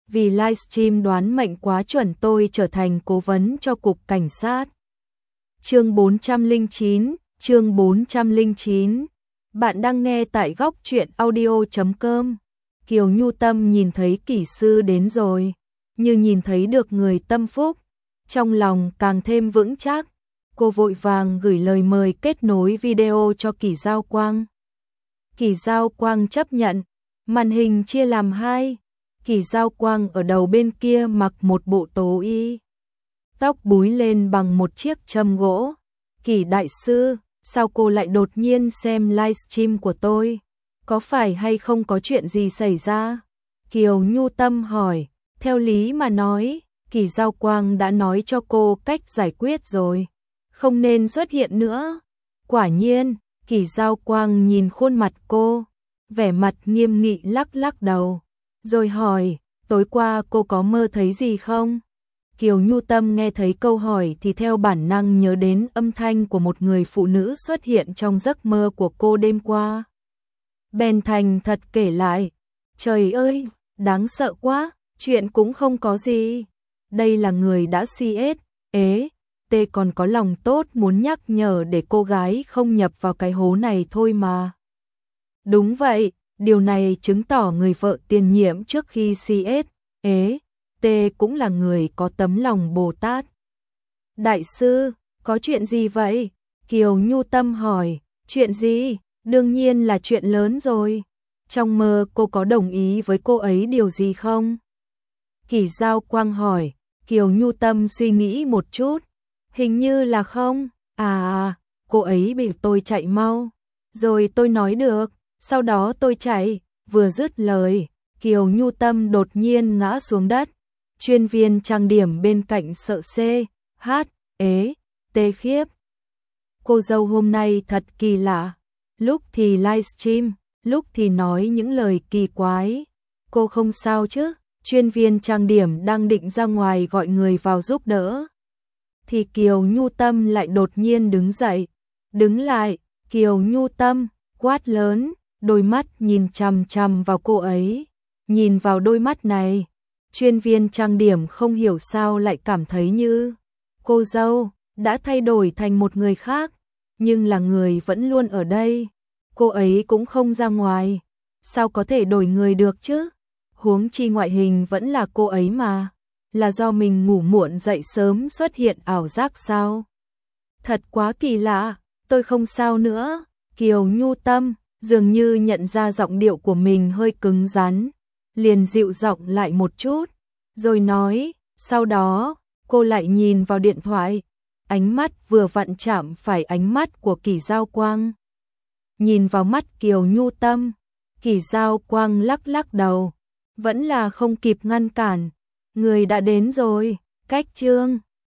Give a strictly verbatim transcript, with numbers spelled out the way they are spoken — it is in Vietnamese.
vì livestream đoán mệnh quá chuẩn tôi trở thành cố vấn cho cục cảnh sát. Chương bốn trăm lẻ chín, chương bốn trăm lẻ chín. Bạn đang nghe tại góc truyện audio chấm com. Kiều Nhu Tâm nhìn thấy kỹ sư đến rồi, như nhìn thấy được người tâm phúc, trong lòng càng thêm vững chắc. Cô vội vàng gửi lời mời kết nối video cho Kỷ Giao Quang. Kỷ Giao Quang chấp nhận, màn hình chia làm hai. Kỷ Giao Quang ở đầu bên kia mặc một bộ tố y, tóc búi lên bằng một chiếc châm gỗ. Kỷ đại sư, sao cô lại đột nhiên xem livestream của tôi? Có phải hay không có chuyện gì xảy ra? Kiều Nhu Tâm hỏi. Theo lý mà nói, Kỷ Giao Quang đã nói cho cô cách giải quyết rồi, không nên xuất hiện nữa. Quả nhiên, Kỷ Giao Quang nhìn khuôn mặt cô, vẻ mặt nghiêm nghị lắc lắc đầu, rồi hỏi, tối qua cô có mơ thấy gì không? Kiều Nhu Tâm nghe thấy câu hỏi thì theo bản năng nhớ đến âm thanh của một người phụ nữ xuất hiện trong giấc mơ của cô đêm qua. Bèn thành thật kể lại, trời ơi, đáng sợ quá, chuyện cũng không có gì. Đây là người đã xê ét, ế, tê còn có lòng tốt muốn nhắc nhở để cô gái không nhập vào cái hố này thôi mà. Đúng vậy, điều này chứng tỏ người vợ tiền nhiệm trước khi xê ét, ế, tê cũng là người có tấm lòng Bồ Tát. Đại sư, có chuyện gì vậy? Kiều Nhu Tâm hỏi, chuyện gì? Đương nhiên là chuyện lớn rồi. Trong mơ cô có đồng ý với cô ấy điều gì không? Kỷ Giao Quang hỏi. Kiều Nhu Tâm suy nghĩ một chút. Hình như là không. À, cô ấy bị tôi chạy mau. Rồi tôi nói được, sau đó tôi chạy. Vừa dứt lời, Kiều Nhu Tâm đột nhiên ngã xuống đất. Chuyên viên trang điểm bên cạnh sợ xê, hát, ế, tê khiếp. Cô dâu hôm nay thật kỳ lạ. Lúc thì livestream, lúc thì nói những lời kỳ quái. Cô không sao chứ? Chuyên viên trang điểm đang định ra ngoài gọi người vào giúp đỡ. Thì Kiều Nhu Tâm lại đột nhiên đứng dậy. Đứng lại, Kiều Nhu Tâm, quát lớn, đôi mắt nhìn chằm chằm vào cô ấy. Nhìn vào đôi mắt này, chuyên viên trang điểm không hiểu sao lại cảm thấy như cô dâu đã thay đổi thành một người khác, nhưng là người vẫn luôn ở đây. Cô ấy cũng không ra ngoài, sao có thể đổi người được chứ? Huống chi ngoại hình vẫn là cô ấy mà, là do mình ngủ muộn dậy sớm xuất hiện ảo giác sao? Thật quá kỳ lạ, tôi không sao nữa. Kiều Nhu Tâm dường như nhận ra giọng điệu của mình hơi cứng rắn, liền dịu giọng lại một chút, rồi nói, sau đó, cô lại nhìn vào điện thoại, ánh mắt vừa vặn chạm phải ánh mắt của Kỷ Giao Quang. Nhìn vào mắt Kiều Nhu Tâm, Kỷ Giao Quang lắc lắc đầu, vẫn là không kịp ngăn cản. Người đã đến rồi, cách chương.